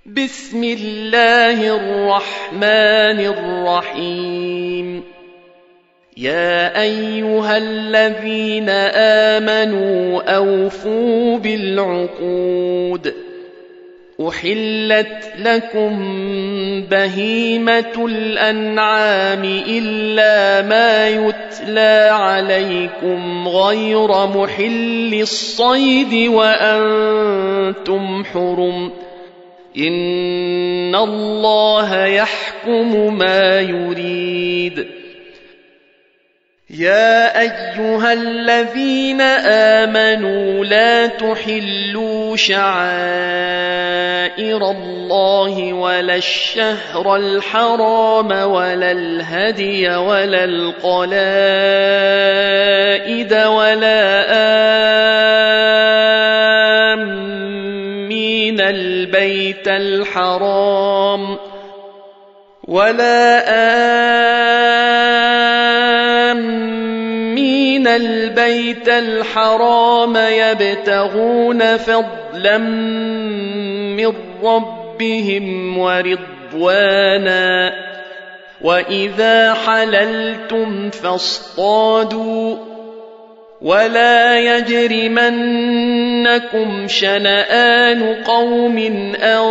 بسم الله الرحمن الرحيم. يا أيها الذين آمنوا أوفوا بالعقود. أحلت لكم بهيمة الأنعام إلا ما يتلى عليكم غير محل الصيد وأنتم حرم. إن الله يحكم ما يريد. يا أيها الذين آمنوا لا تحلوا شعائر الله ولا الشهر الحرام ولا الهدي ولا القلائد ولا آمين البيت الحرام يبتغون فضلا من ربهم ورضوانا. وإذا حللتم فاصطادوا ولا يجرمنكم شنآن قوم أن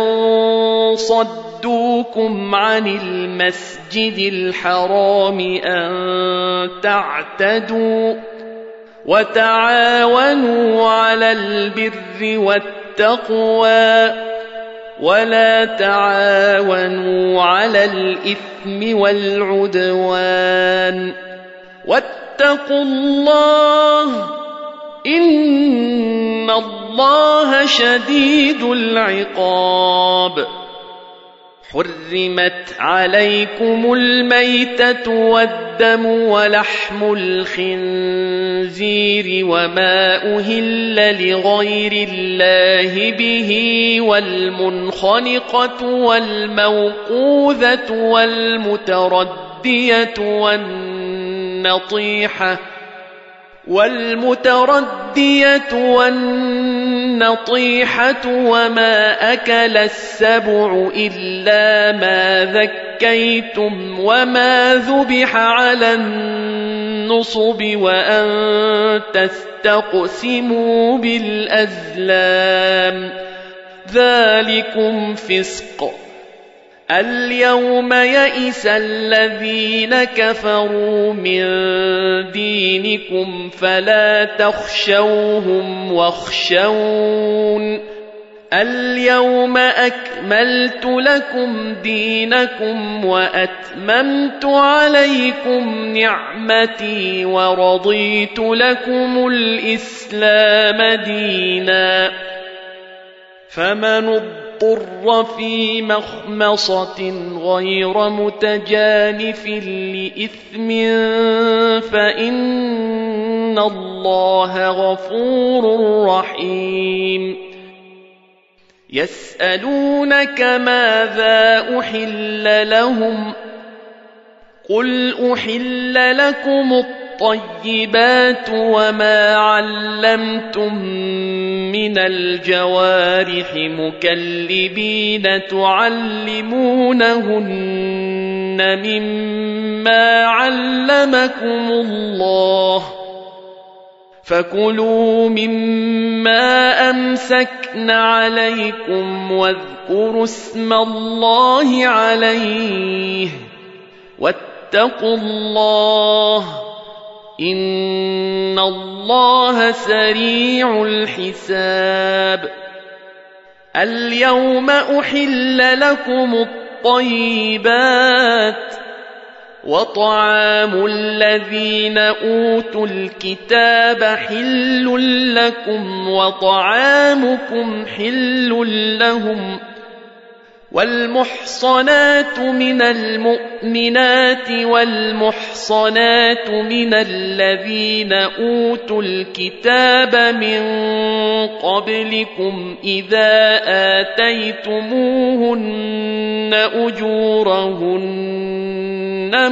صدوكم عن المسجد الحرام أن تعتدوا. وتعاونوا على البر والتقوى ولا تعاونوا على الإثم والعدوان. واتقوا الله إن الله شديد العقاب. حرمت عليكم الميتة والدم ولحم الخنزير وما أهل لغير الله به والمنخنقة والموقوذة والمتردية والنطيحة وما أكل السبع إلا ما ذكيتم وما ذبح على النصب وأن تستقسموا بالأزلام ذلكم فسق. اليوم يئس الذين كفروا من دينكم فلا تخشوهم واخشون. اليوم أكملت لكم دينكم وأتممت عليكم نعمتي ورضيت لكم الإسلام دينا. فمن اضطر في مخمصة غير متجانف لإثم فإن الله غفور رحيم. يسألونك ماذا أحل لهم قل أحل لكم الطيبات وما علمتم من الجوارح مكلبين تعلمونهن مما علمكم الله فكلوا مما أمسكن عليكم واذكروا اسم الله عليه واتقوا الله إن الله سريع الحساب. اليوم أحل لكم الطيبات وطعام الذين أوتوا الكتاب حل لكم وطعامكم حل لهم. والمحصنات من المؤمنات والمحصنات من الذين أوتوا الكتاب من قبلكم إذا آتيتموهن أجورهن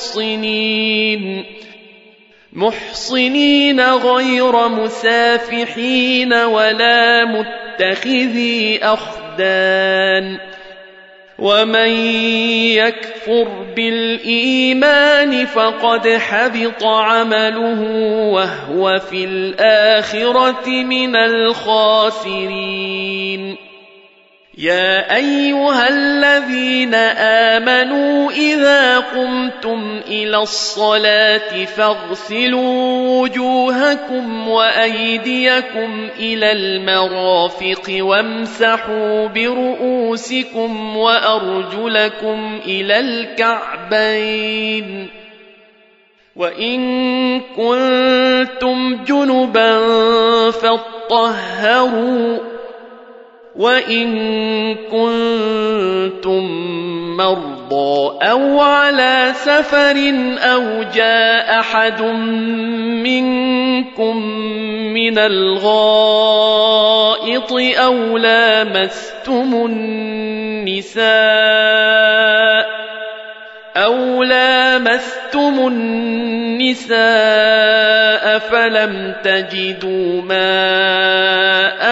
محصنين غير مسافحين ولا متخذي أخدان وحدان ومن يكفر بالإيمان فقد حبط عمله وهو في الآخرة من الخاسرين يا أيها الذين آمنوا إذا قمتم إلى الصلاة فاغسلوا وجوهكم وأيديكم إلى المرافق وامسحوا برؤوسكم وأرجلكم إلى الكعبين وإن كنتم جنبا فاطهروا وإن كنتم مرضى أو على سفر أو جاء أحد منكم من الغائط أو لامستم النساء فلم تجدوا ماء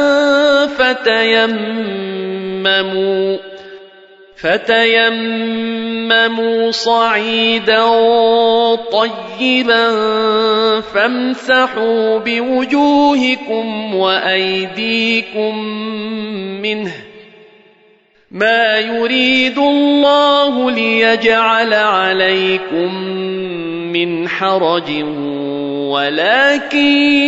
فتيمموا صعيدا طيبا فامسحوا بوجوهكم وأيديكم منه ما يريد الله ليجعل عليكم من حرج ولكن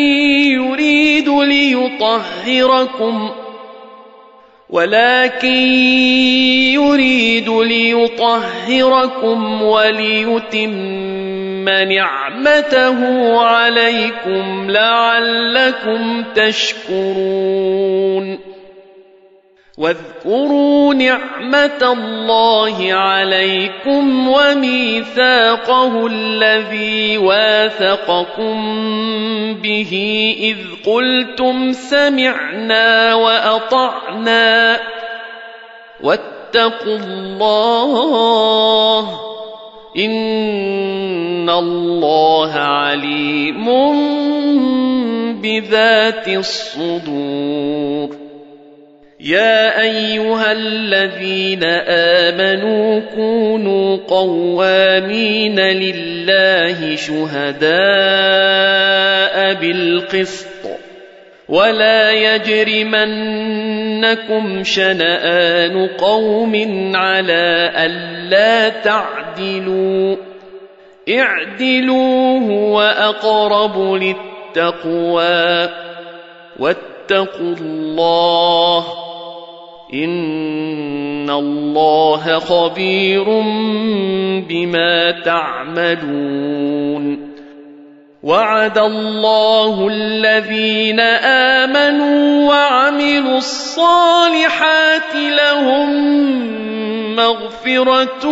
يريد ليطهركم وليتم نعمته عليكم لعلكم تشكرون واذكروا نعمة الله عليكم وميثاقه الذي واثقكم به إذ قلتم سمعنا وأطعنا واتقوا الله إن الله عليم بذات الصدور يا أيها الذين آمنوا كونوا قوامين لله شهداء بالقسط ولا يجرمنكم شنآن قوم على ألا تعدلوا اعدلوا هو أقرب للتقوى واتقوا الله إن الله خبير بما تعملون وعد الله الذين آمنوا وعملوا الصالحات لهم مغفرة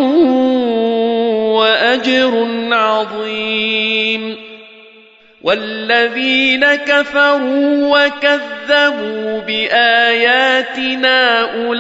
وأجر عظيم والذين كفروا وكذبوا بآياتنا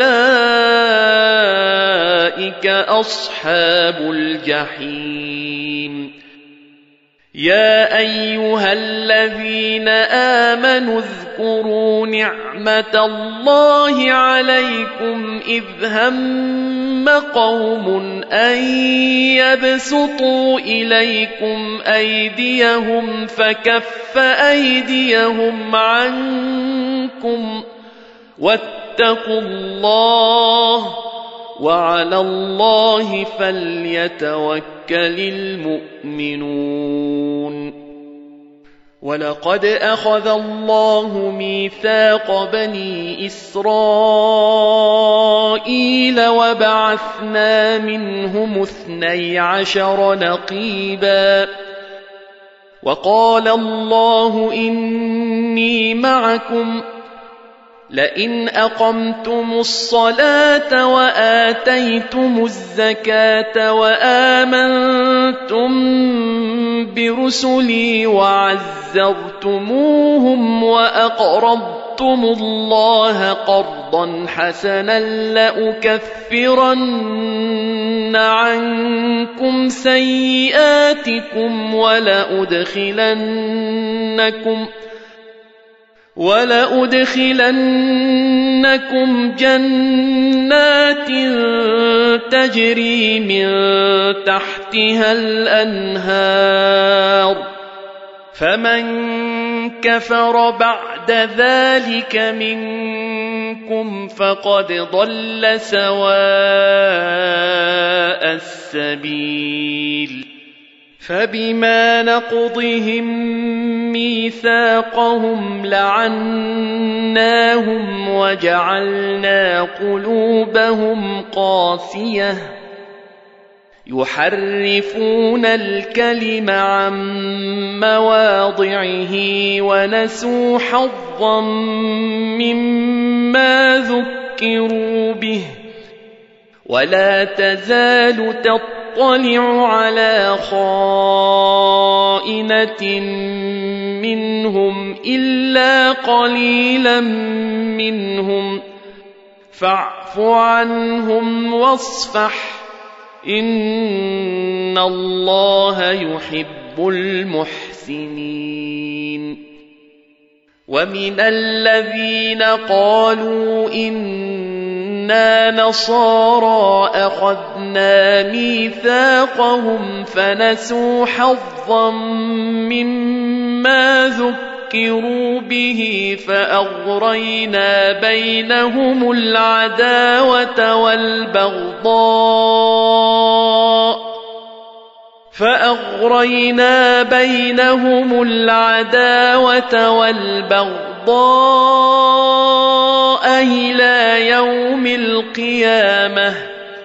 أولئك أصحاب الجحيم يا أيها الذين آمنوا اذكروا نعمة الله عليكم إذ هم قوم أن يبسطوا إليكم أيديهم فكف أيديهم عنكم واتقوا الله وعلى الله فليتوكل المؤمنون ولقد أخذ الله ميثاق بني إسرائيل وبعثنا منهم 12 نقيبا وقال الله إني معكم لئن أقمتم الصلاة وآتيتم الزكاة وآمنتم برسلي وعزرتموهم وأقرضتم الله قرضا حسنا لأكفرن عنكم سيئاتكم ولأدخلنكم جنات تجري من تحتها الأنهار فمن كفر بعد ذلك منكم فقد ضل سواء السبيل فبما نقضهم ميثاقهم لعناهم وجعلنا قلوبهم قاسية يحرفون الكلم عن مواضعه ونسوا حظا مما ذكروا به ولا تزال تطلع على خائنة منهم إلا قليلا منهم فاعف عنهم واصفح إن الله يحب المحسنين ومن الذين قالوا إنا نصارى أخذنا ميثاقهم فنسوا حظا مما ذكروا به فأغرينا بينهم العداوة والبغضاء إلى يوم القيامة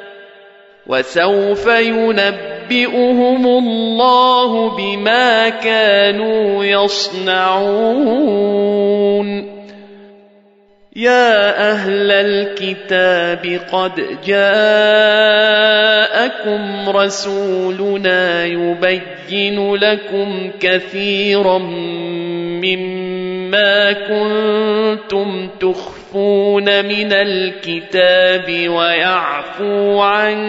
وسوف ينبئهم الله بما كانوا يصنعون يا أهل الكتاب قد جاءكم رسولنا يبين لكم كثيرا مما كنتم تخفون من الكتاب ويعفو عن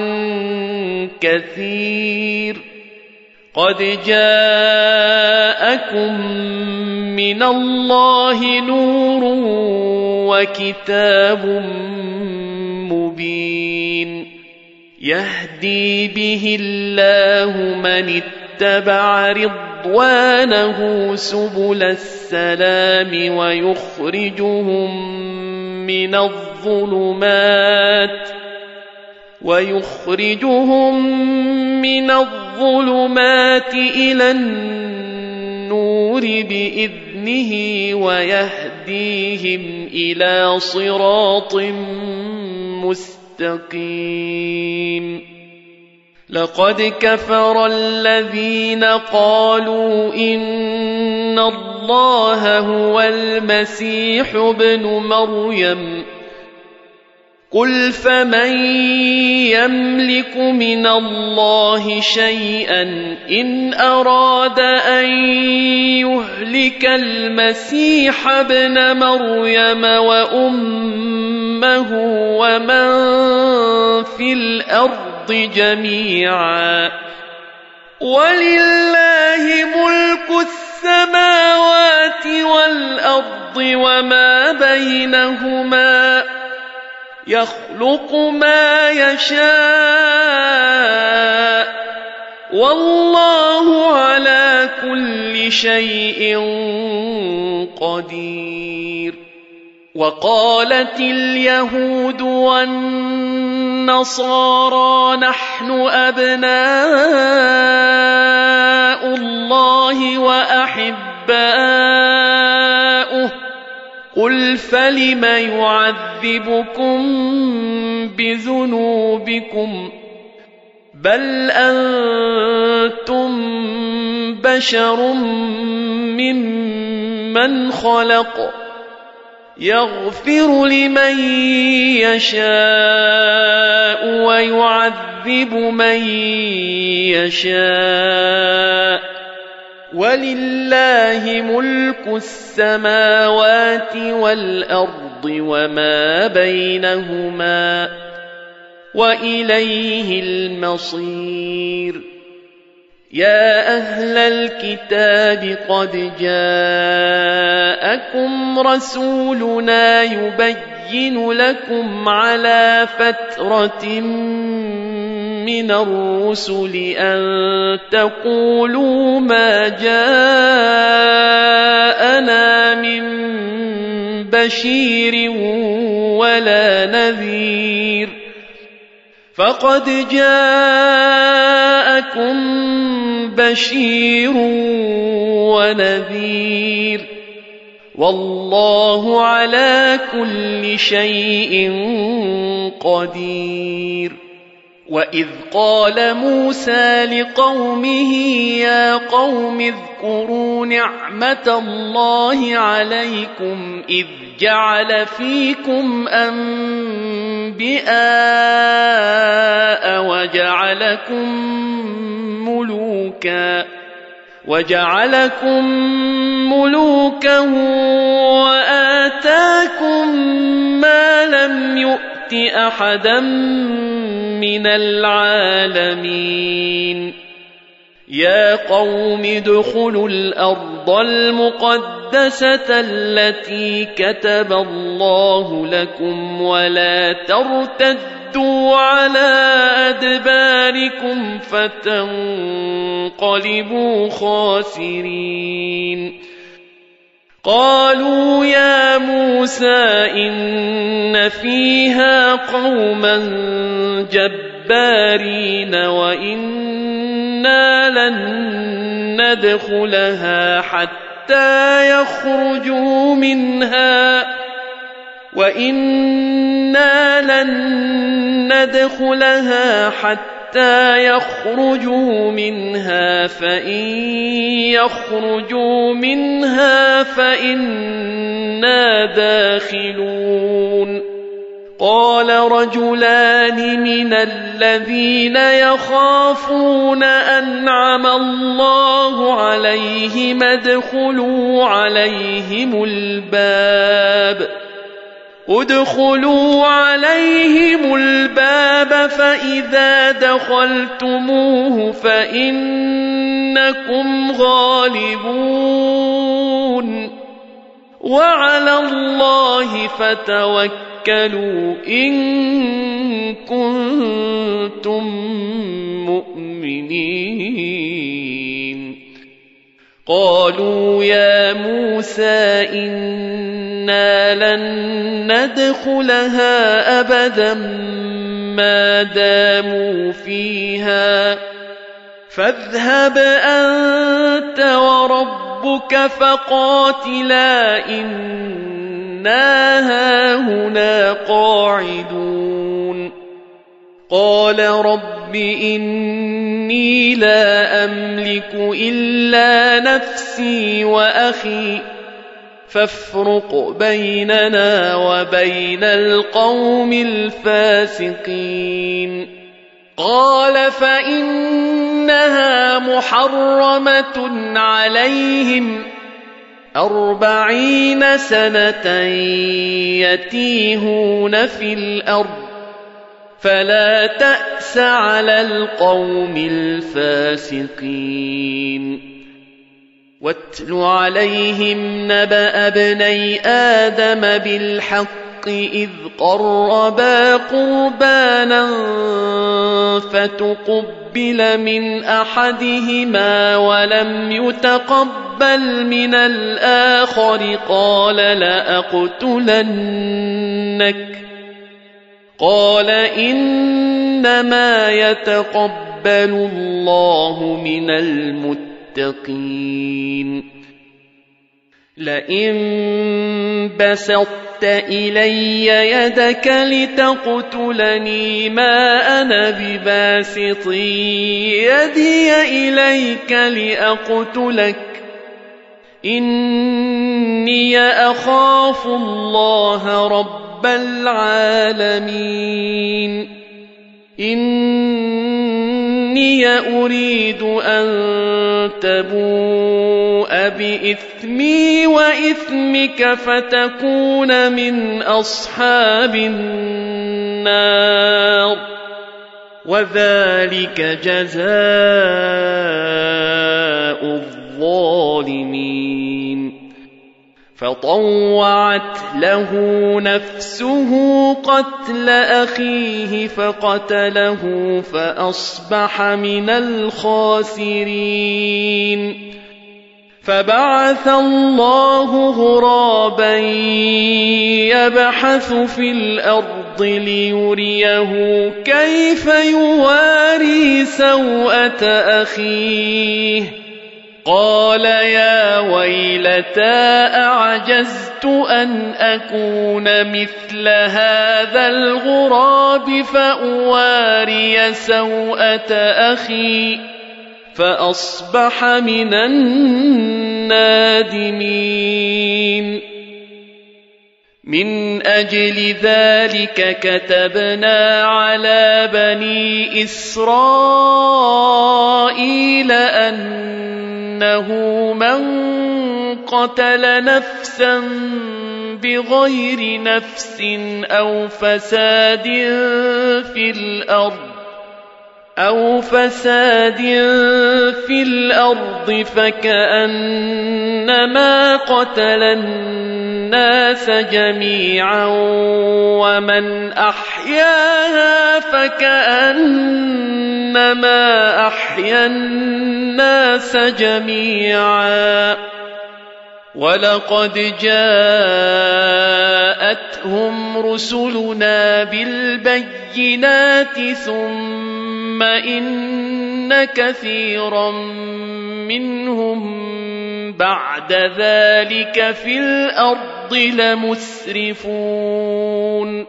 كثير قد جاءكم من الله نور وكتاب مبين يهدي به الله من اتبع رضوانه سبل السلام ويخرجهم من الظلمات إلى النور بإذنه ويهديهم إلى صراط مستقيم لقد كفر الذين قالوا إن الله هو المسيح ابن مريم قل فمن يملك من الله شيئا إن أراد أن يهلك المسيح ابن مريم وأمه ومن في الأرض جميعا ولله ملك السماوات والأرض وما بينهما يخلق ما يشاء والله على كل شيء قدير وقالت اليهود والنصارى نحن أبناء الله وأحباؤه قل فلم يعذبكم بذنوبكم بل أنتم بشر ممن خلق يغفر لمن يشاء ويعذب من يشاء ولله ملك السماوات والأرض وما بينهما وإليه المصير يا أهل الكتاب قد جاءكم رسولنا يبين لكم على فترة من الرسل أن تقولوا ما جاءنا من بشير ولا نذير فقد جاءكم بشير ونذير والله على كل شيء قدير. وإذ قال موسى لقومه يا قوم اذكروا نعمة الله عليكم إذ جعل فيكم أنبياء وجعلكم ملوكا وآتاكم ما لم يؤت أحدا من العالمين. يا قوم ادخلوا الأرض المقدسة التي كتب الله لكم ولا ترتدوا على أدباركم فتنقلبوا خاسرين. قالوا يا موسى إن فيها قوما جبارين وإنا لن ندخلها حتى يخرجوا منها فإن يخرجوا منها فإنا داخلون. قال رجلان من الذين يخافون أنعم الله عليهم ادخلوا عليهم الباب فإذا دخلتموه فإنكم غالبون وعلى الله فتوكلوا إن كنتم مؤمنين. قالوا يا موسى إنا لن ندخلها أبدا ما داموا فيها فاذهب أنت وربك فقاتلا إنا هاهنا قاعدون. قال رب إني لا أملك إلا نفسي وأخي فافرق بيننا وبين القوم الفاسقين. قال فإنها محرمة عليهم 40 سنة يتيهون في الأرض فلا تأس على القوم الفاسقين. واتل عليهم نبأ ابني آدم بالحق إذ قربا قربانا فتقبل من أحدهما ولم يتقبل من الآخر قال لأقتلنك قال إنما يتقبل الله من المتقين. لئن بسطت إلي يدك لتقتلني ما أنا بباسط يدي إليك لأقتلك إني أخاف الله رب العالمين. إني أريد أن تبوء بإثمي وإثمك فتكون من أصحاب النار. وذلك جزاء الظالمين. فطوعت له نفسه قتل أخيه فقتله فأصبح من الخاسرين. فبعث الله غرابا يبحث في الأرض ليريه كيف يواري سوءة أخيه. قال يا ويلتى أعجزت أن أكون مثل هذا الغراب فأواري سوءة أخي فأصبح من النادمين. من أجل ذلك كتبنا على بني إسرائيل أنه من قتل نفسا بغير نفس أو فساد في الأرض فكأنما قتل الناس جميعا ومن أحياها فكأنما أحيا الناس جميعا. ولقد جاءتهم رسلنا بالبينات ثم إن كثيرا منهم بعد ذلك في الأرض لمسرفون.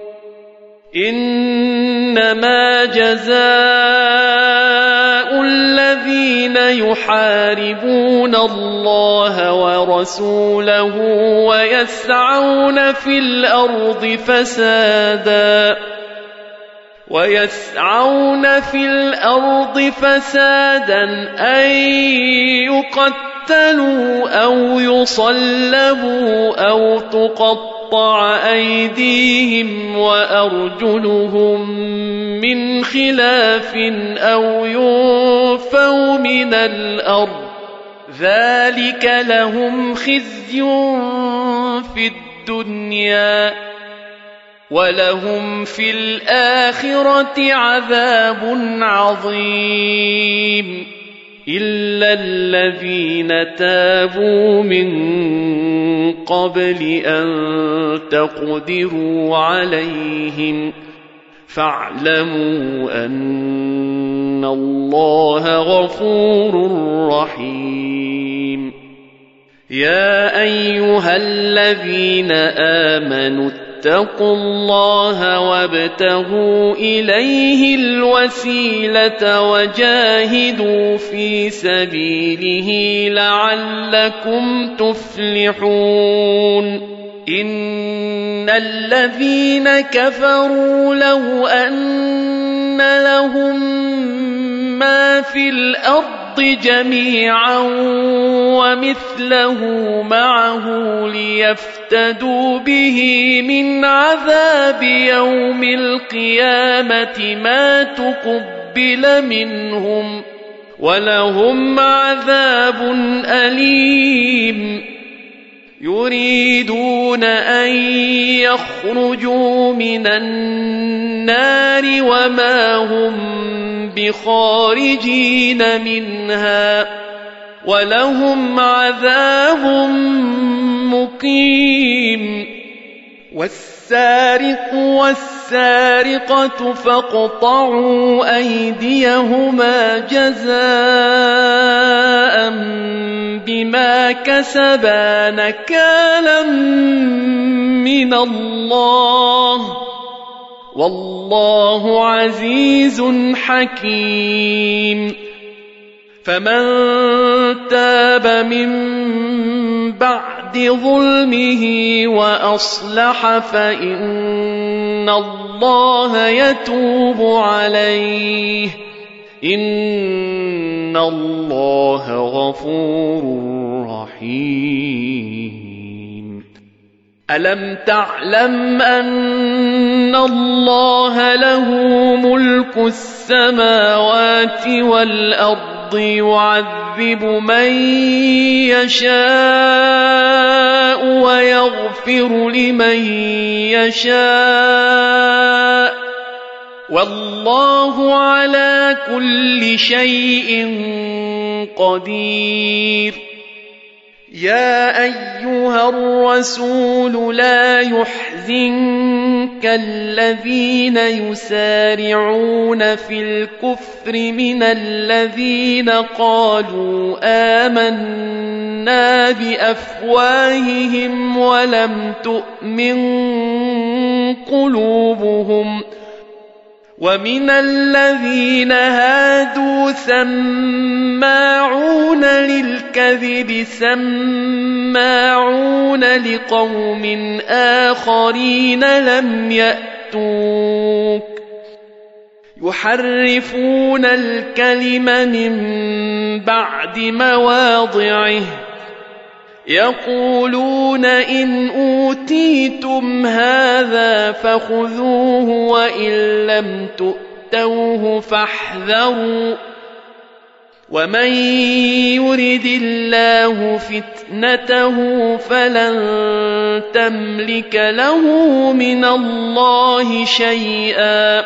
إنما جزاء الذين يحاربون الله ورسوله ويسعون في الأرض فسادا أن يقتلوا أو يصلبوا أو تقطع أيديهم وأرجلهم من خلاف أو ينفوا من الأرض. ذلك لهم خزي في الدنيا ولهم في الآخرة عذاب عظيم. إلا الذين تابوا من قبل أن تقدروا عليهم فاعلموا أن الله غفور رحيم. يا أيها الذين آمنوا اتقوا الله وابتغوا إليه الوسيلة وجاهدوا في سبيله لعلكم تفلحون. إن الذين كفروا لو أن لهم ما في الأرض جميعا ومثله معه ليفتدوا به من عذاب يوم القيامة ما تقبل منهم ولهم عذاب أليم. يريدون أن يخرجوا من النار وما هم بخارجين منها ولهم عذاب مقيم. والسارق والسارقة فاقطعوا أيديهما جزاء بما كسبا نكالا من الله والله عزيز حكيم. فمن تاب من بعد ظلمه وأصلح فإن الله يتوب عليه إن الله غفور رحيم. ألم تعلم أن الله له ملك السماوات والأرض يعذب من يشاء ويغفر لمن يشاء والله على كل شيء قدير. يا أيها الرسول لا يحزنك الذين يسارعون في الكفر من الذين قالوا آمنا بأفواههم ولم تؤمن قلوبهم ومن الذين هادوا سماعون للكذب سماعون لقوم آخرين لم يأتوك يحرفون الكلم من بعد مواضعه يقولون إن أوتيتم هذا فخذوه وإن لم تؤتوه فاحذروا ومن يرد الله فتنته فلن تملك له من الله شيئا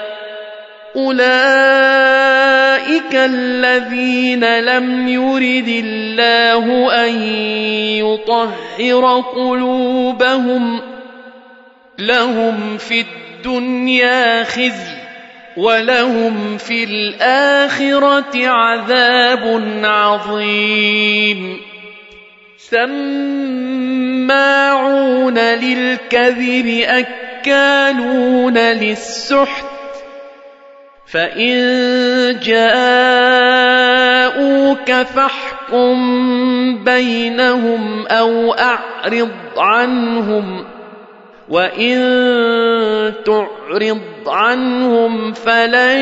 أولئك الذين لم يرد الله أن يطهر قلوبهم لهم في الدنيا خزي ولهم في الآخرة عذاب عظيم. سماعون للكذب أكالون للسحت فإن جاءوك فاحكم بينهم أو أعرض عنهم وإن تعرض عنهم فلن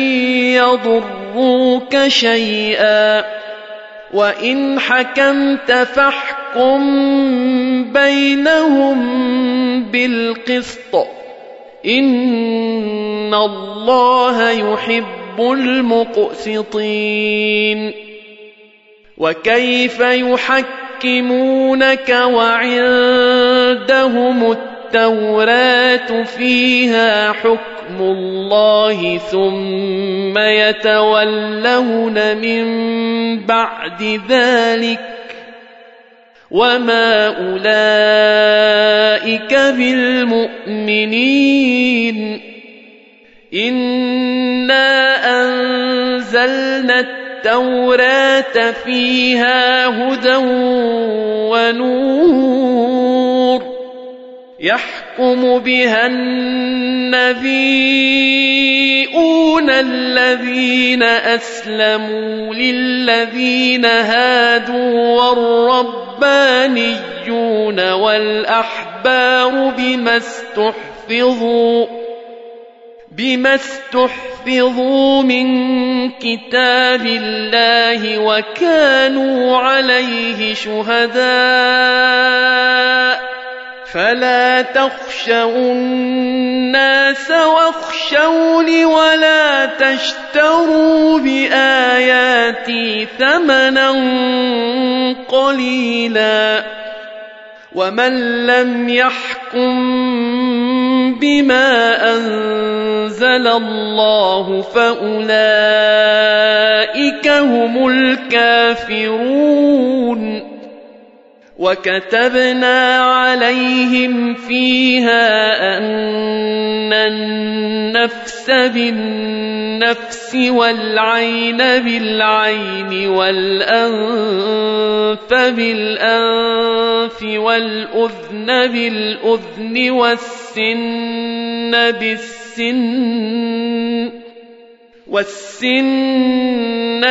يضروك شيئا وإن حكمت فاحكم بينهم بالقسط إن الله يحب المقسطين. وكيف يحكمونك وعندهم التوراة فيها حكم الله ثم يتولون من بعد ذلك وما أولئك بالمؤمنين. إنا أنزلنا التوراة فيها هدى ونور يحكم بها النبيون الذين أسلموا للذين هادوا والربانيون والأحبار بما استحفظوا من كتاب الله وكانوا عليه شهداء فلا تخشوا الناس واخشوني ولا تشتروا بآياتي ثمنا قليلا ومن لم يحكم بما أنزل الله فأولئك هم الكافرون. وكتبنا عليهم فيها أن النفس بالنفس والعين بالعين والأنف بالأنف والأذن بالأذن والسن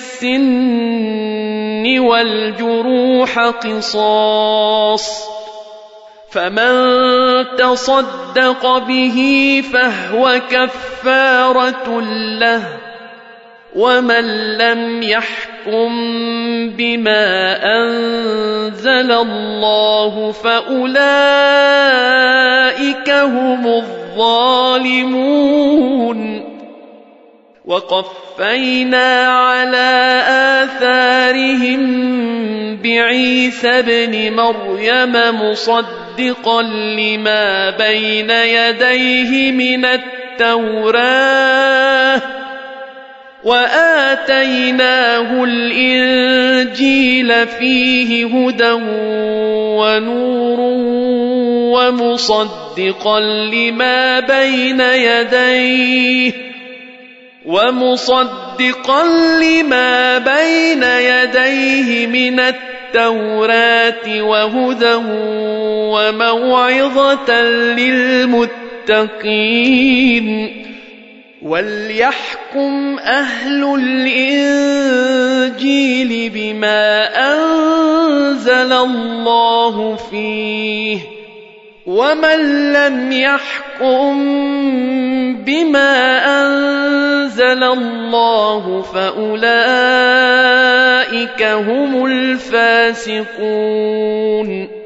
بالسن والجروح قصاص فمن تصدق به فهو كفارة له ومن لم يحكم بما أنزل الله فأولئك هم الظالمون. وقفينا على آثارهم بعيسى ابن مريم مصدقا لما بين يديه من التوراة وآتيناه الإنجيل فيه هدى ونور ومصدقا لما بين يديه من التوراة وهدى وموعظة للمتقين. وليحكم أهل الإنجيل بما أنزل الله فيه، ومن لم يحكم بما أنزل الله فأولئك هم الفاسقون.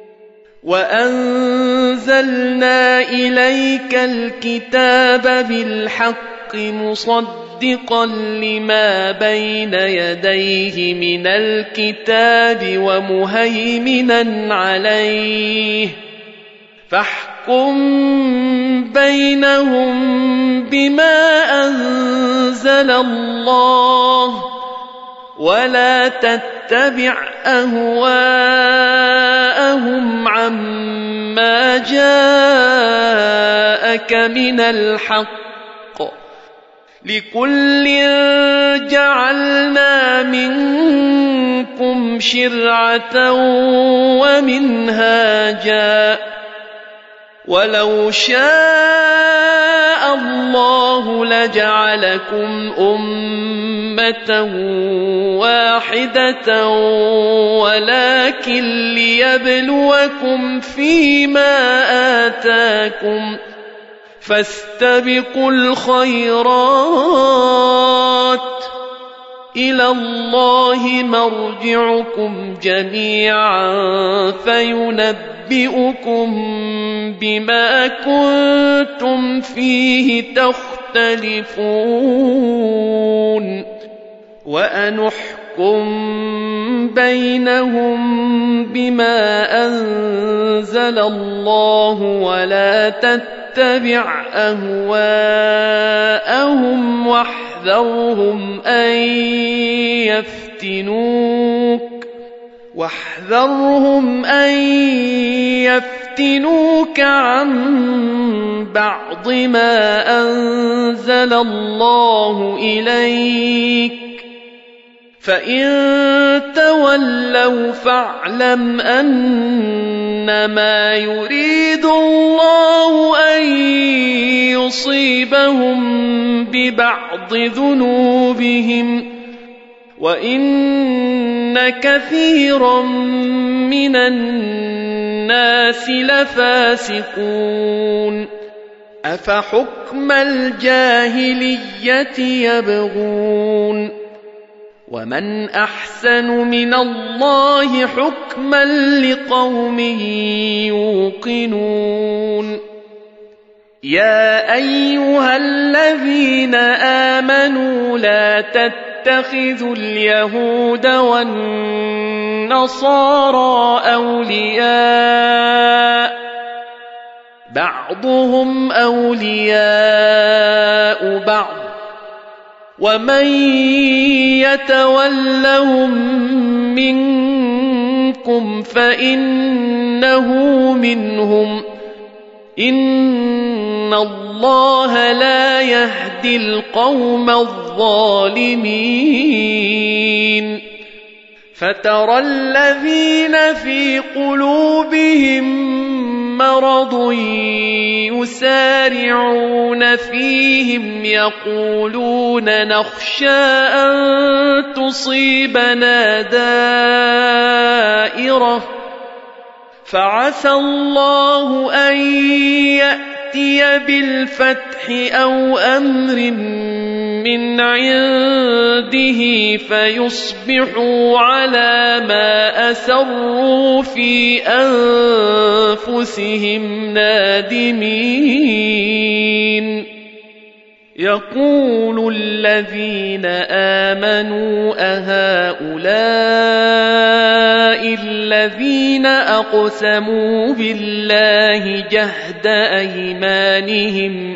وأنزلنا إليك الكتاب بالحق مصدقا لما بين يديه من الكتاب ومهيمنا عليه، فاحكم بينهم بما أنزل الله ولا تتبع أهواءهم عما جاءك من الحق، لكل جعلنا منكم شرعة ومنهاجا، ولو شاء الله لجعلكم أمة واحدة ولكن ليبلوكم فيما آتاكم، فاستبقوا الخيرات، إلى الله مرجعكم جميعا فينبئكم بما كنتم فيه تختلفون. وأنحكم بينهم بما أنزل الله ولا تتبع أهواءهم واحذرهم أن يفتنوك عن بعض ما أنزل الله إليك، فإن تولوا فاعلم أنما يريد الله أن يصيبهم ببعض ذنوبهم، وإن كثيرا من الناس لفاسقون. أفحكم الجاهلية يبغون، ومن أحسن من الله حكما لقوم يوقنون. يا أيها الذين آمنوا لا تتخذوا اليهود والنصارى أولياء، بعضهم أولياء بعض، ومن يتولهم منكم فإنه منهم، إن الله لا يهدي القوم الظالمين. فترى الذين في قلوبهم مرض يسارعون فيهم يقولون نخشى أن تصيبنا دائرة، فعسى الله أن يأتي بالفتح أو أمر من عنده فيصبحوا على ما أسروا في أنفسهم نادمين يقول الذين آمنوا أهؤلاء الذين أقسموا بالله جهد أيمانهم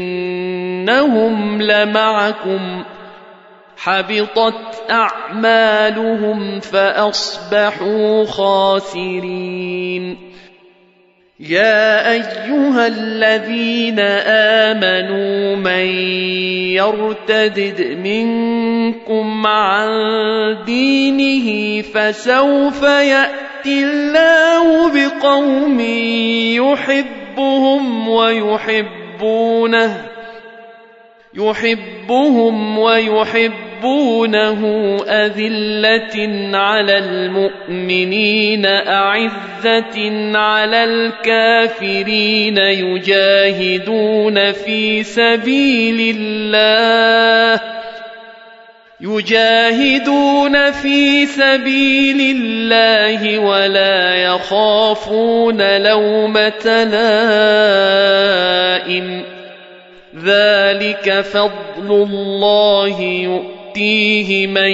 إنهم لمعكم حبطت أعمالهم فأصبحوا خاسرين يا أيها الذين آمنوا من يرتد منكم عن دينه فسوف يأتي الله بقوم يحبهم ويحبونه أذلة على المؤمنين أعزة على الكافرين يجاهدون في سبيل الله ولا يخافون لومة لائم ذلك فضل الله يؤتيه من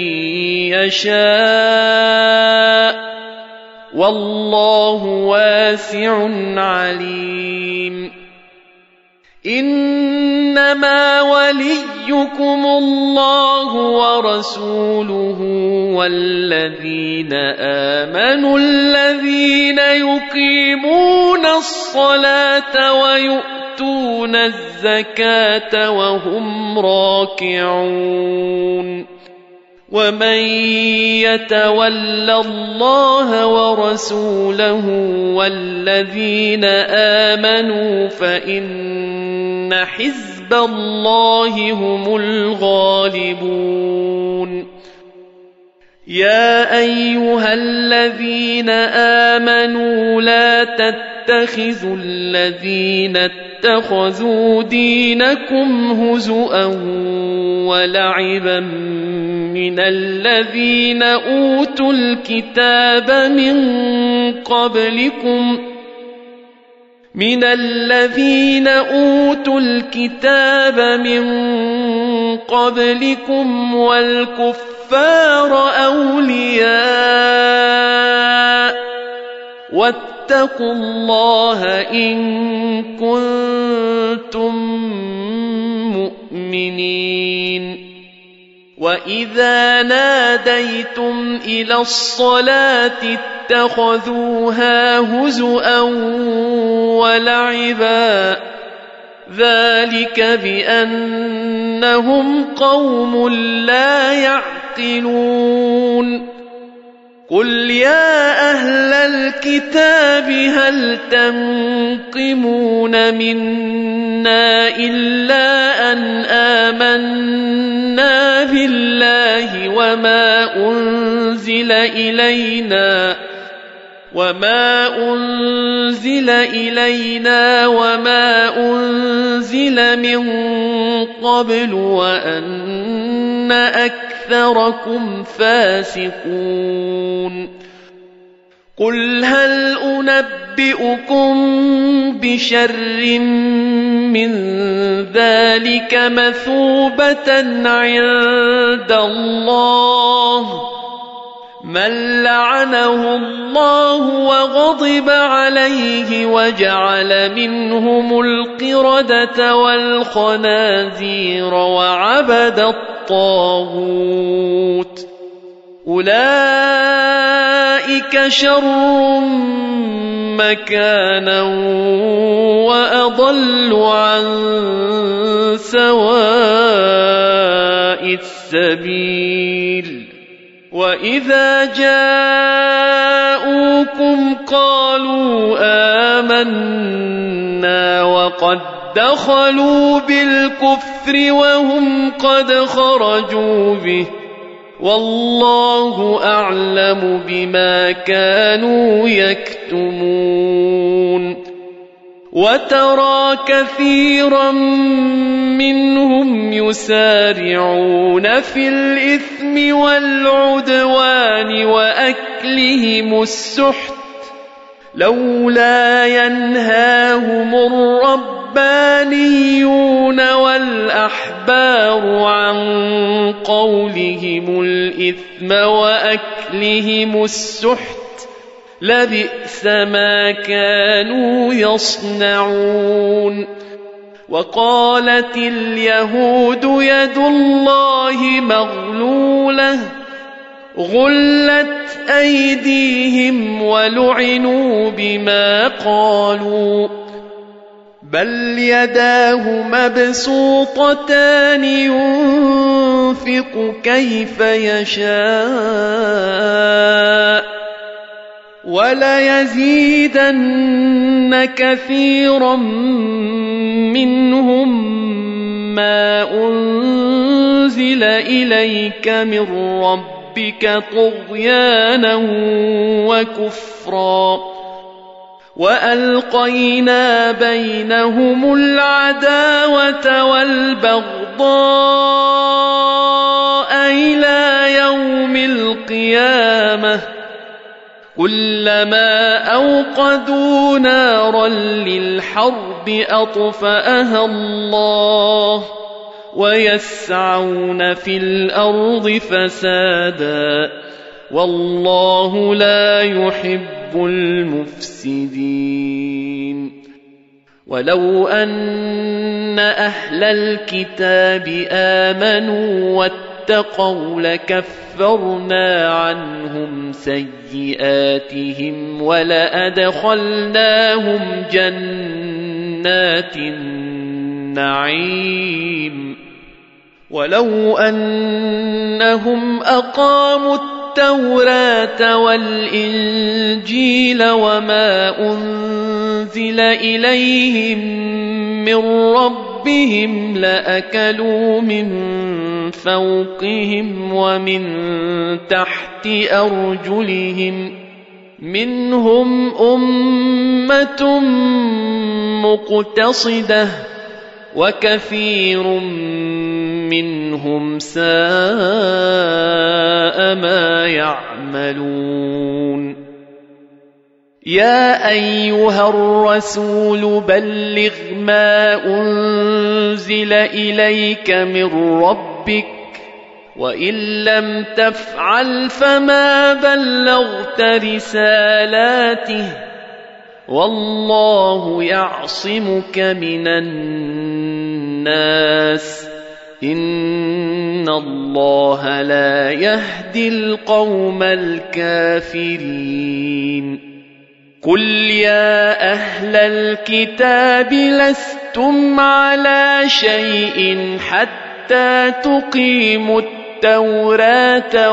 يشاء والله واسع عليم إنما وليكم الله ورسوله والذين آمنوا الذين يقيمون الصلاة ويؤتون الزكاة وهم راكعون ومن يتول الله ورسوله والذين آمنوا فإن حزب الله هم الغالبون يا أيها الذين آمنوا لا تتخذوا الذين اتخذوا دينكم هزؤا ولعبا من الذين أوتوا الكتاب من قبلكم والكفار أولياء واتقوا الله إن كنتم مؤمنين وإذا ناديتم إلى الصلاة اتخذوها هزؤا ولعبا ذلك بأنهم قوم لا يعقلون قل يا أهل الكتاب هل تنقمون منا إلا أن آمنا بالله وما أنزل إلينا وما أنزل من قبل وأن أكثركم فاسقون قل هل أنبئكم بشر من ذلك مثوبة عند الله من لعنه الله وغضب عليه وجعل منهم القردة والخنازير وعبد الطاغوت أولئك شر مكانا وأضل عن سواء السبيل وإذا جاءوكم قالوا آمنا وقد دخلوا بالكفر وهم قد خرجوا به والله أعلم بما كانوا يكتمون وترى كثيرا منهم يسارعون في الإثم والعدوان وأكلهم السحت لولا ينهاهم الربانيون والأحبار عن قولهم الإثم وأكلهم السحت لبئس ما كانوا يصنعون. وقالت اليهود يد الله مغلولة غلت أيديهم ولعنوا بما قالوا بل يداه مبسوطتان ينفق كيف يشاء وليزيدن كثيرا منهم ما أنزل إليك من ربك طغيانا وكفرا وألقينا بينهم العداوة والبغضاء إلى يوم القيامة كلما أوقدوا نارا للحرب أطفأها الله ويسعون في الأرض فسادا والله لا يحب المفسدين. ولو أن أهل الكتاب آمنوا واتقوا لكفرنا عنهم سيئاتهم ولأدخلناهم جنات النعيم ولو أنهم أقاموا التوراة والإنجيل وما أنزل إليهم من ربهم لأكلوا من فوقهم ومن تحت أرجلهم منهم أمة مقتصدة وكثير منهم ساء ما يعملون. يا أيها الرسول بلغ ما أنزل إليك من ربك وإن لم تفعل فما بلغت رسالاته والله يعصمك من الناس إن الله لا يهدي القوم الكافرين. قل يا أهل الكتاب لستم على شيء حتى تقيموا التوراة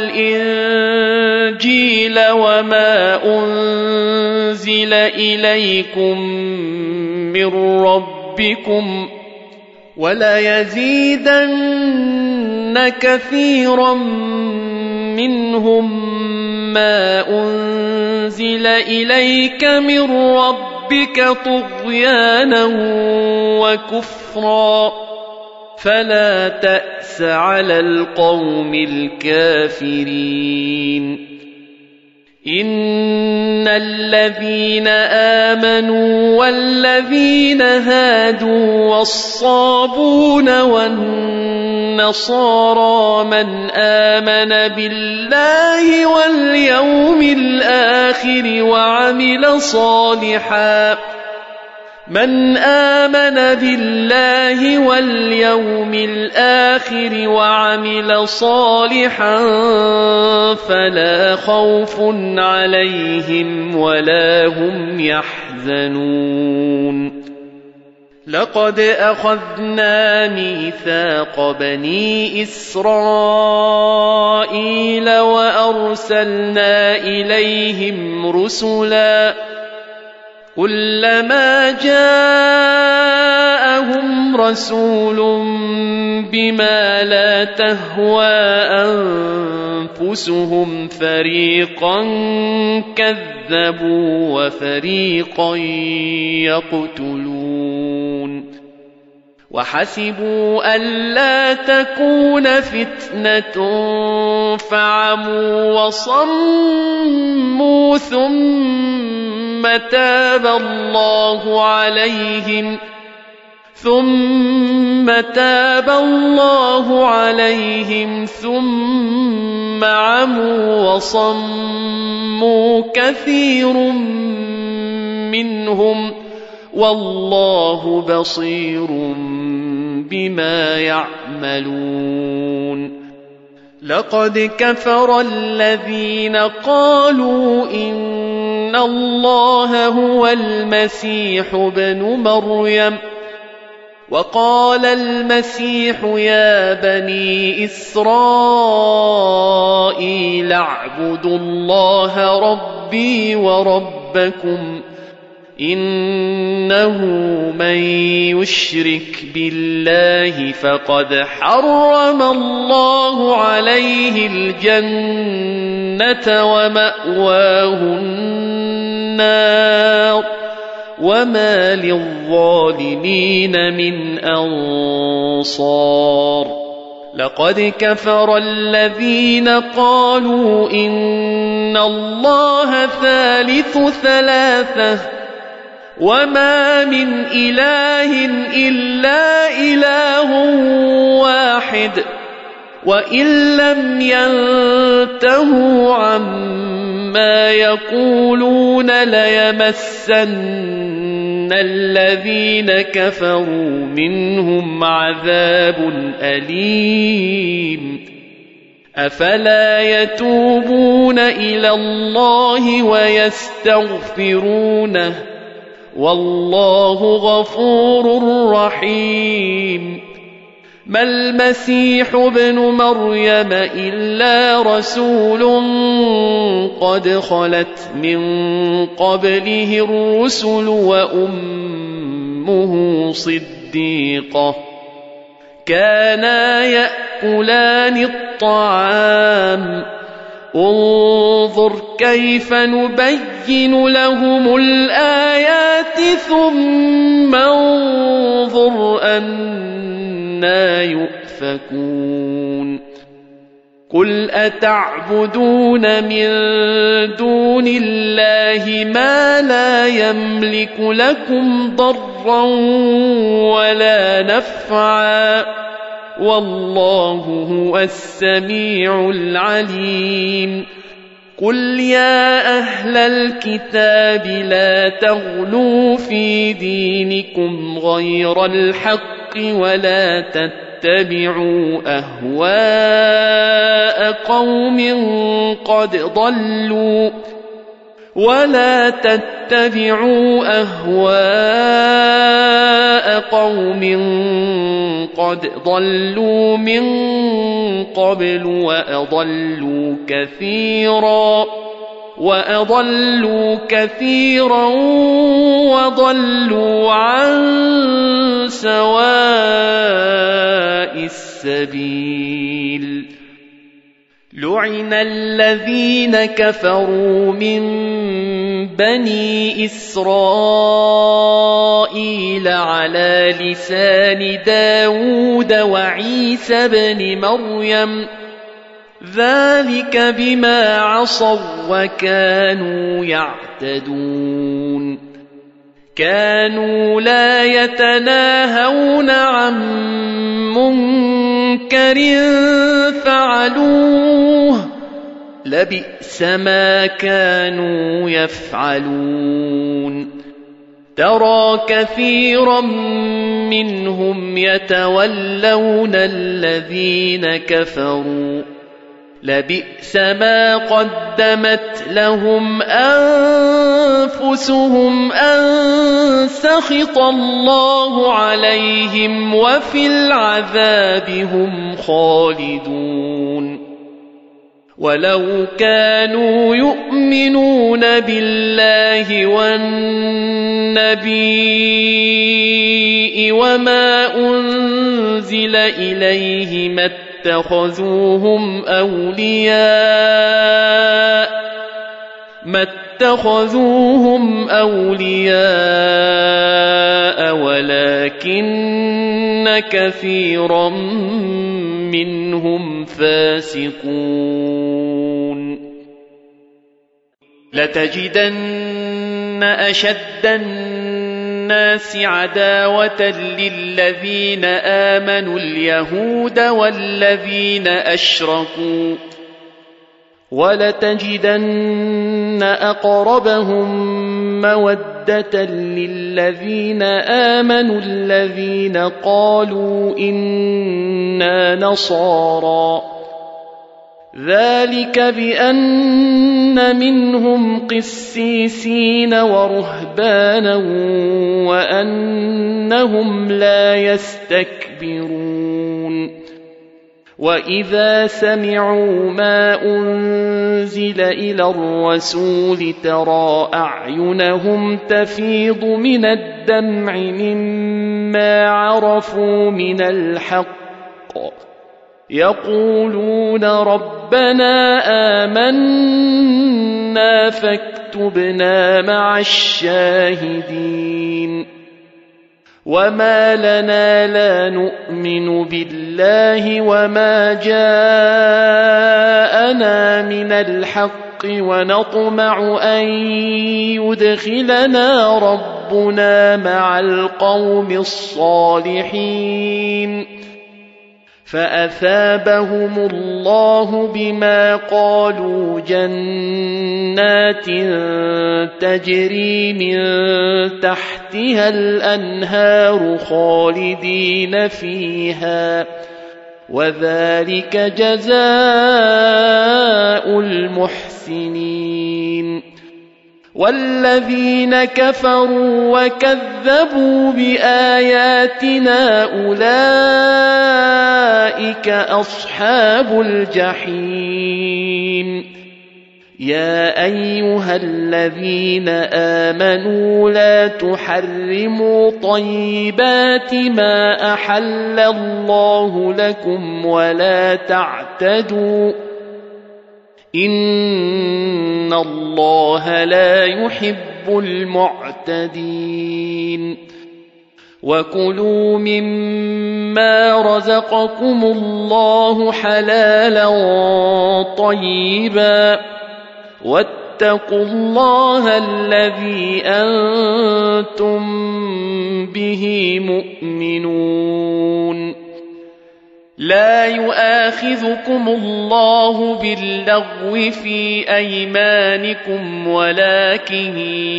والإنجيل وما أنزل إليكم من ربكم وليزيدن كثيرا منهم ما أنزل إليك من ربك طغيانا وكفرا فلا تأس على القوم الكافرين. إن الذين آمنوا والذين هادوا والصابون والنصارى من آمن بالله واليوم الآخر وعمل صالحا فلا خوف عليهم ولا هم يحزنون. لقد أخذنا ميثاق بني إسرائيل وأرسلنا إليهم رسلا كلما جاءهم رسول بما لا تهوى أنفسهم فريقا كذبوا وفريقا يقتلون. وحسبوا ألا تكون فتنة فعموا وصموا ثم تاب الله عليهم ثم عموا وصموا كثير منهم والله بصير بما يعملون لقد كفر الذين قالوا إن الله هو المسيح ابن مريم وقال المسيح يا بني إسرائيل اعبدوا الله ربي وربكم إنه من يشرك بالله فقد حرم الله عليه الجنة ومأواه النار وما للظالمين من أنصار لقد كفر الذين قالوا إن الله ثالث ثلاثة وما من إله إلا إله واحد وإن لم ينتهوا عما يقولون ليمسن الذين كفروا منهم عذاب أليم أفلا يتوبون إلى الله ويستغفرونه والله غفور رحيم ما المسيح ابن مريم إلا رسول قد خلت من قبله الرسل وأمه صديقة كانا يأكلان الطعام انظر كيف نبين لهم الآيات ثم انظر أنى يؤفكون قل أتعبدون من دون الله ما لا يملك لكم ضرا ولا نفعا والله هو السميع العليم قل يا أهل الكتاب لا تغلوا في دينكم غير الحق ولا تتبعوا أهواء قوم قد ضلوا من قبل وأضلوا كثيرا وضلوا عن سواء السبيل لعن الذين كفروا من بني إسرائيل على لسان داود وعيسى بن مريم ذلك بما عصوا وكانوا يعتدون كانوا لا يتناهون عن منكر فعلوه لبئس ما كانوا يفعلون ترى كثيرا منهم يتولون الذين كفروا لبئس ما قدمت لهم أنفسهم أن سخط الله عليهم وفي العذاب هم خالدون ولو كانوا يؤمنون بالله والنبي وما أنزل إليه ما اتخذوهم أولياء ولكن كثيرا منهم فاسقون لتجدن أشد الناس عداوة للذين آمنوا اليهود والذين أشركوا ولتجدن أقربهم مودة للذين آمنوا الذين قالوا إنا نصارى ذلك بأن منهم قسيسين ورهبانا وأنهم لا يستكبرون وإذا سمعوا ما أنزل إلى الرسول ترى أعينهم تفيض من الدمع مما عرفوا من الحق يقولون ربنا آمنا فاكتبنا مع الشاهدين وما لنا لا نؤمن بالله وما جاءنا من الحق ونطمع أن يدخلنا ربنا مع القوم الصالحين فأثابهم الله بما قالوا جنات تجري من تحتها الأنهار خالدين فيها وذلك جزاء المحسنين والذين كفروا وكذبوا بآياتنا أولئك أصحاب الجحيم يا أيها الذين آمنوا لا تحرموا طيبات ما أحل الله لكم ولا تعتدوا إن الله لا يحب المعتدين وكلوا مما رزقكم الله حلالا طيبا واتقوا الله الذي أنتم به مؤمنون لا يؤاخذكم الله باللغو في أيمانكم ولكن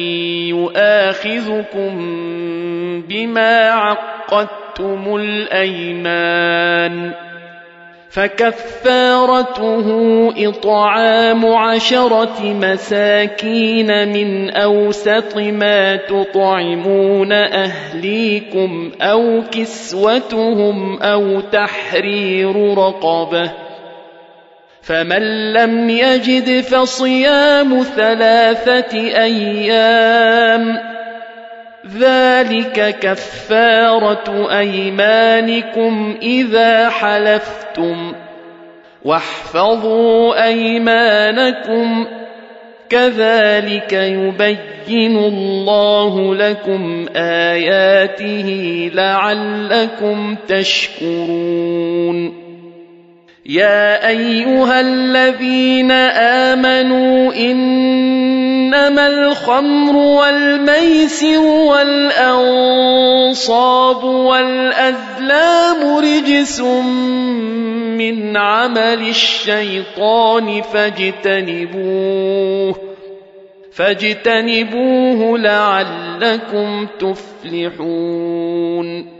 يؤاخذكم بما عقدتم الأيمان فكفارته إطعام 10 مساكين من أوسط ما تطعمون أهليكم أو كسوتهم أو تحرير رقبة فمن لم يجد فصيام 3 أيام ذلك كفارة أيمانكم إذا حلفتم واحفظوا أيمانكم كذلك يبين الله لكم آياته لعلكم تشكرون يا أيها الذين آمنوا إنما الخمر والميسر والأنصاب والأزلام رجس من عمل الشيطان فاجتنبوه لعلكم تفلحون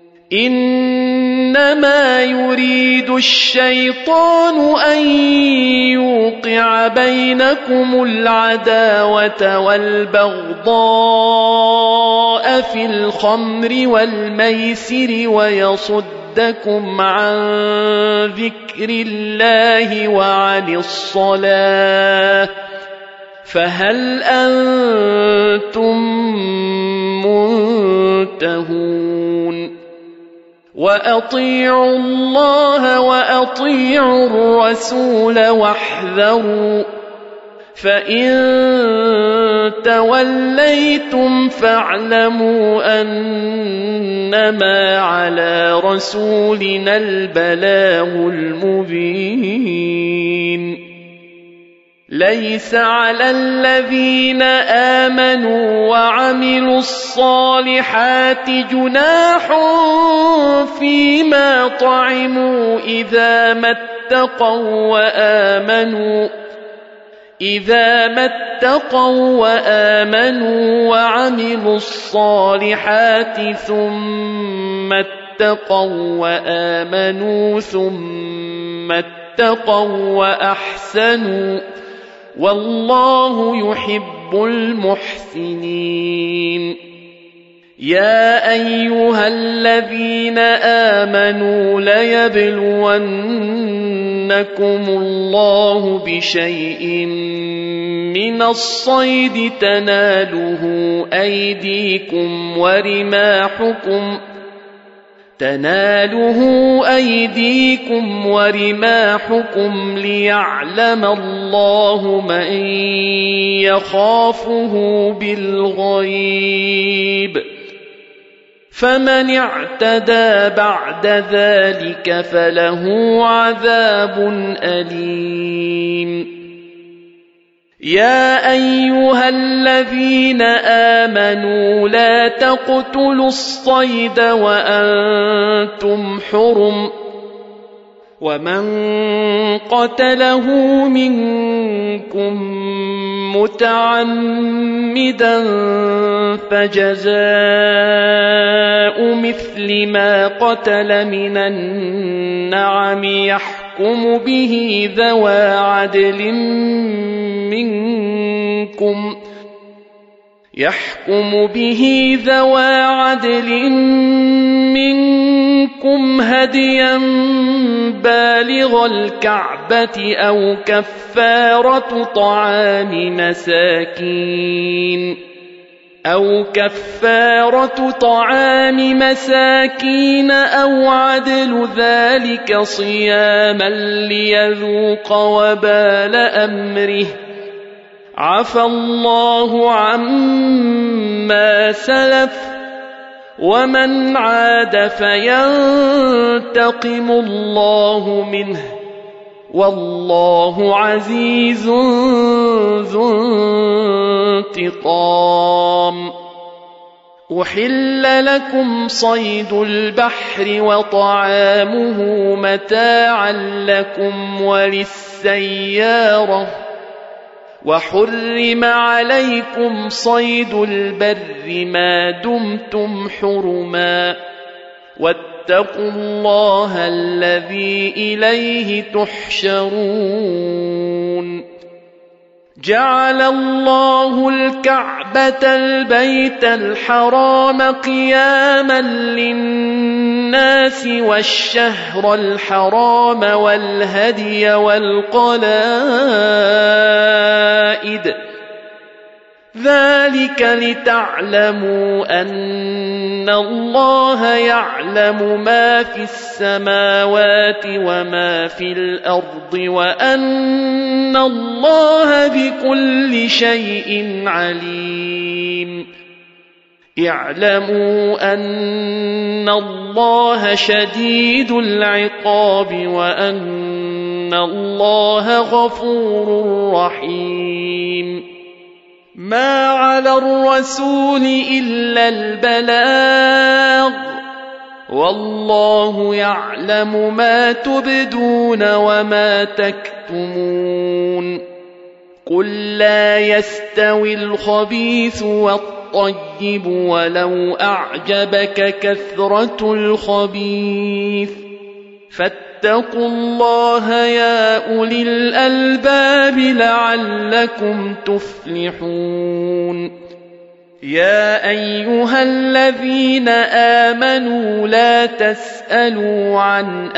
إنما يريد الشيطان أن يوقع بينكم العداوة والبغضاء في الخمر والميسر ويصدكم عن ذكر الله وعن الصلاة فهل أنتم منتهون وأطيعوا الله وأطيعوا الرسول واحذروا فإن توليتم فاعلموا أنما على رسولنا البلاغ المبين ليس على الذين آمنوا وعملوا الصالحات جناح فيما طعموا إذا ما اتقوا وآمنوا وعملوا الصالحات ثم اتقوا وآمنوا ثم اتقوا وأحسنوا والله يحب المحسنين يا أيها الذين آمنوا ليبلونكم الله بشيء من الصيد تناله أيديكم ورماحكم ليعلم الله من يخافه بالغيب فمن اعتدى بعد ذلك فله عذاب أليم يا أيها الذين آمنوا لا تقتلوا الصيد وأنتم حرم ومن قتله منكم متعمدا فجزاء مثل ما قتل من النعم يحكم به ذوى عدل منكم هديا بالغ الكعبة أو كفارة طعام مساكين أو عدل ذلك صياما ليذوق وبال أمره عفى الله عما سلف ومن عاد فينتقم الله منه والله عزيز ذو انتقام أحل لكم صيد البحر وطعامه متاعا لكم وللسيارة وحرم عليكم صيد البر ما دمتم حرما واتقوا الله الذي إليه تحشرون جعل الله الكعبة البيت الحرام قياما للناس والشهر الحرام والهدي والقلائد ذلك لتعلموا أن الله يعلم ما في السماوات وما في الأرض وأن الله بكل شيء عليم اعلموا أن الله شديد العقاب وأن الله غفور رحيم ما على الرسول إلا البلاغ والله يعلم ما تبدون وما تكتمون قل لا يستوي الخبيث والطيب ولو أعجبك كثرة الخبيث فاتقوا الله يا أولي الألباب لعلكم تفلحون يا أيها الذين آمنوا لا تسألوا عن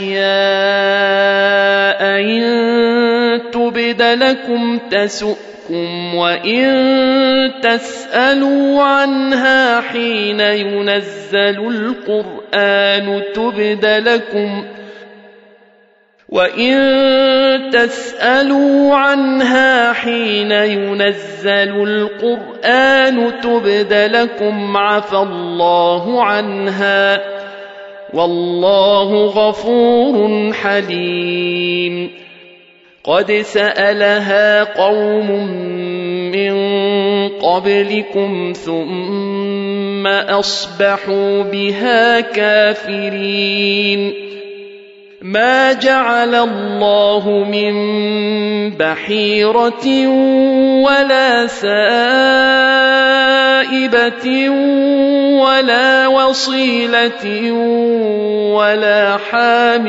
أشياء إن تبد لكم تسؤكم وإن تسألوا عنها حين ينزل القرآن تبد لكم وإن تسألوا عنها حين ينزل القرآن تبد لكم عفى الله عنها والله غفور حليم قد سألها قوم من قبلكم ثم أصبحوا بها كافرين ما جعل الله من بحيرة ولا سائبة ولا وصيلة ولا حام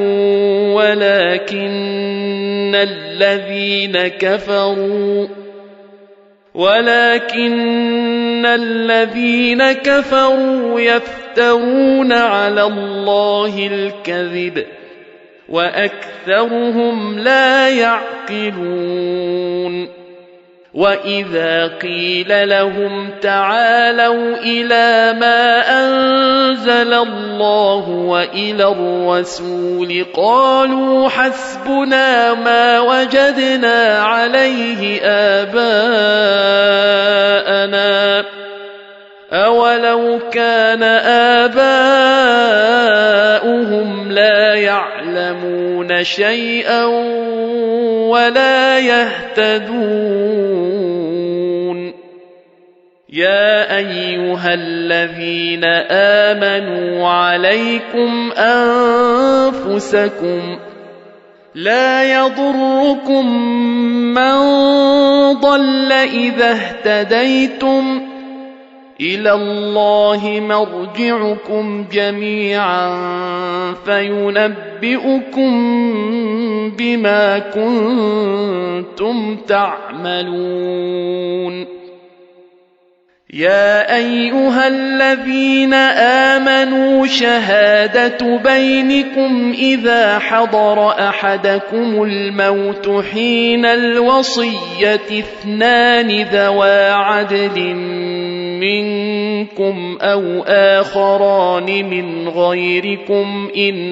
ولكن الذين كفروا يفترون على الله الكذب وأكثرهم لا يعقلون وإذا قيل لهم تعالوا إلى ما أنزل الله وإلى الرسول قالوا حسبنا ما وجدنا عليه آباءنا أولو كان آباؤهم لا يعلمون شيئا ولا يهتدون يا أيها الذين آمنوا عليكم أنفسكم لا يضركم من ضل إذا اهتديتم إلى الله مرجعكم جميعا فينبئكم بما كنتم تعملون يا أيها الذين آمنوا شهادة بينكم إذا حضر أحدكم الموت حين الوصية اثنان ذوى عدل منكم أو آخران من غيركم إن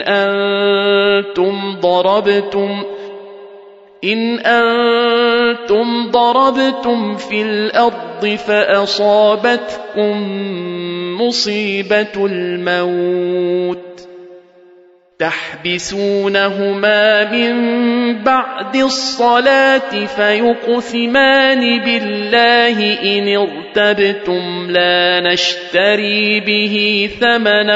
أنتم ضربتم في الأرض فأصابتكم مصيبة الموت تحبسونهما من بعد الصلاة فيقسمان بالله إن ارتبتم لا نشتري به ثمنا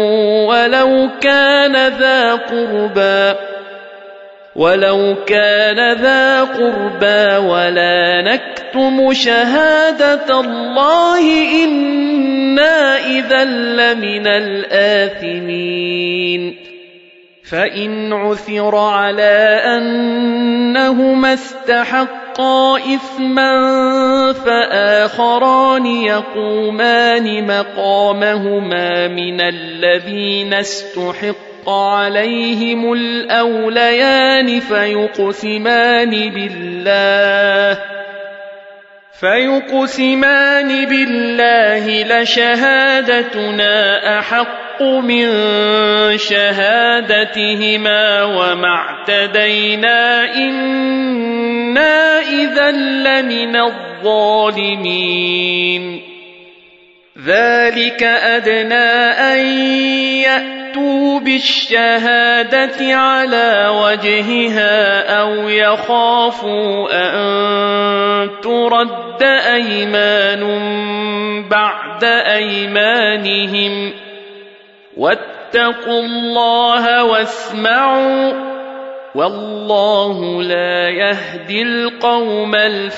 ولو كان ذا قربى ولا نكتم شهادة الله إنا إذا لمن الآثمين فإن عثر على أنهما استحقا إثما فآخران يقومان مقامهما من الذين استحق عليهم الأوليان فيقسمان بالله لشهادتنا أحق من شهادتهما وما اعتدينا إنا إذا لمن الظالمين ذلك أدنى أن يأتوا بالشهادة على وجهها أو يخافوا أن ترد أيمان بعد أيمانهم واتقوا الله واسمعوا والله لا يهدي القوم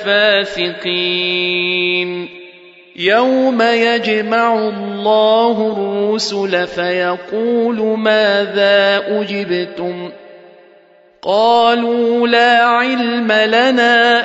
الفاسقين يوم يجمع الله الرسل فيقول ماذا أجبتم قالوا لا علم لنا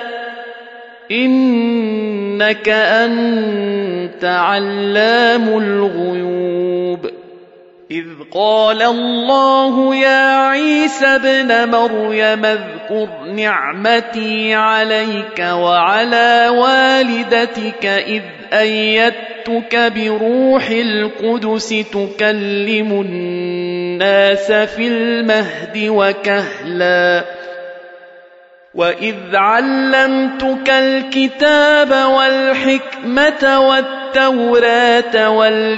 إنك أنت علام الغيوب إذ قال الله يا عيسى ابن مريم اذكر نعمتي عليك وعلى والدتك إذ أيدتك بروح القدس تكلم الناس في المهد وكهلا وإذ علمتك الكتاب والحكمة والتوراة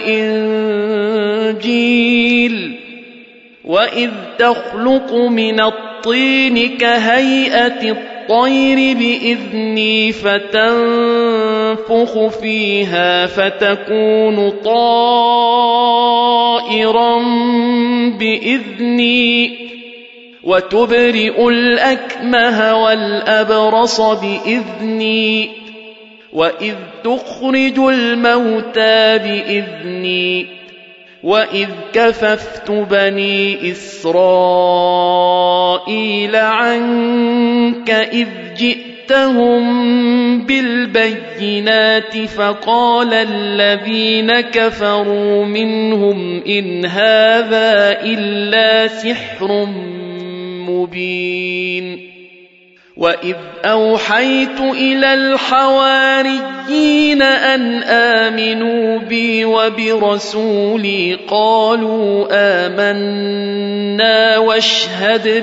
والإنجيل وإذ تخلق من الطين كهيئة الطير بإذني فتنفخ فيها فتكون طائرا بإذني وتبرئ الأكمه والأبرص بإذني وإذ تخرج الموتى بإذني وإذ كففت بني إسرائيل عنك إذ جئتهم بالبينات فقال الذين كفروا منهم إن هذا إلا سحر مبين وإذ أوحيت إلى الحواريين أن آمنوا بي وبرسولي قالوا آمنا واشهد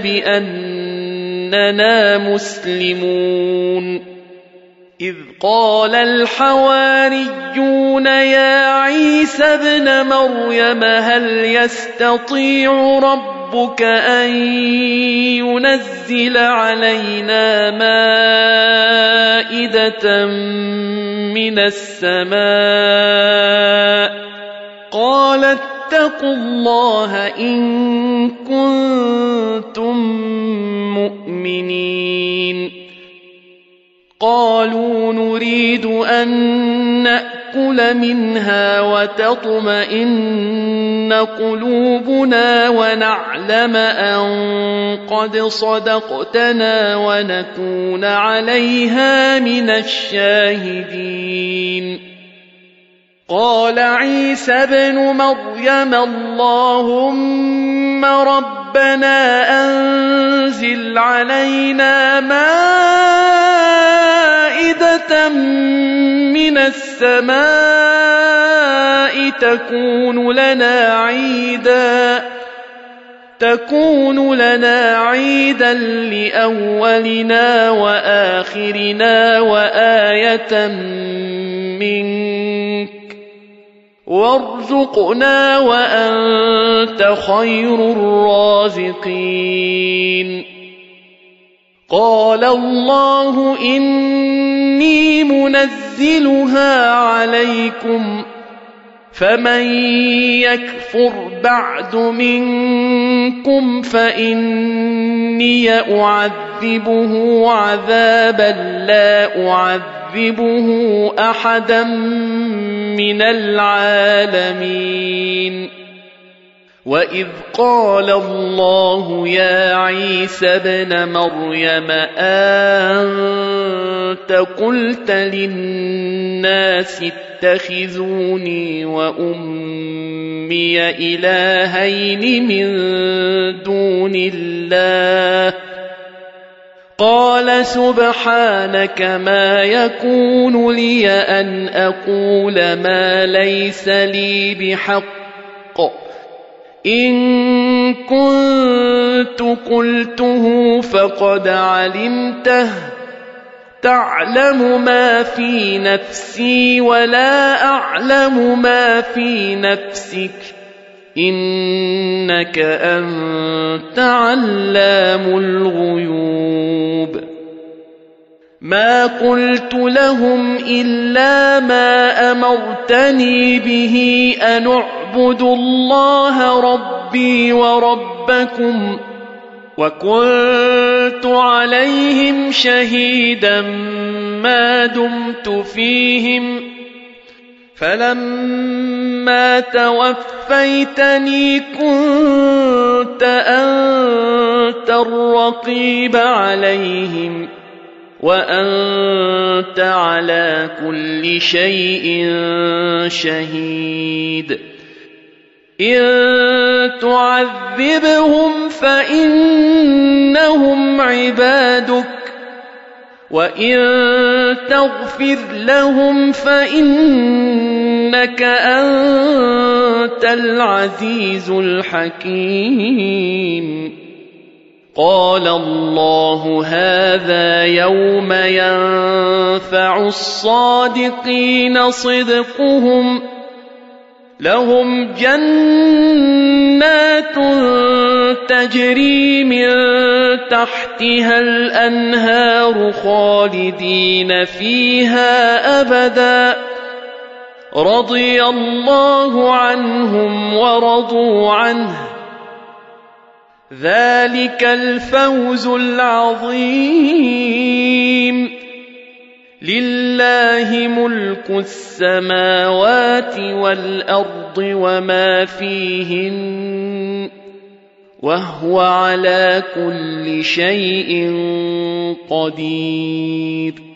بأننا مسلمون إذ قال الحواريون يا عيسى ابن مريم هل يستطيع ربك أن ينزل علينا مائدة من السماء قال اتقوا الله إن كنتم مؤمنين قالوا نريد أن نأكل منها وتطمئن قلوبنا ونعلم أن قد صدقتنا ونكون عليها من الشاهدين قال عيسى ابن مريم اللهم ربنا أنزل علينا مائدة من السماء تكون لنا عيدا لأولنا وآخرنا وآية منك وارزقنا وأنت خير الرازقين قال الله إني منزلها عليكم فمن يكفر بعد منكم فإني أعذبه عذابا لا أعذبه أحدا من العالمين وإذ قال الله يا عيسى ابن مريم أنت قلت للناس اتخذوني وأمي إلهين من دون الله قال سبحانك ما يكون لي أن أقول ما ليس لي بحق إن كنت قلته فقد علمته تعلم ما في نفسي ولا أعلم ما في نفسك إنك أنت علام الغيوب ما قلت لهم إلا ما أمرتني به أن اعبدوا الله ربي وربكم وكنت عليهم شهيدا ما دمت فيهم فلما توفيتني كنت أنت الرقيب عليهم وأنت على كل شيء شهيد إن تعذبهم فإنهم عبادك وإن تغفر لهم فإنك أنت العزيز الحكيم. قال الله هذا يوم ينفع الصادقين صدقهم، لهم جنات تجري من تحتها الأنهار خالدين فيها أبدا، رضي الله عنهم ورضوا عنه، ذلك الفوز العظيم. لله ملك السماوات والأرض وما فيهن، وهو على كل شيء قدير.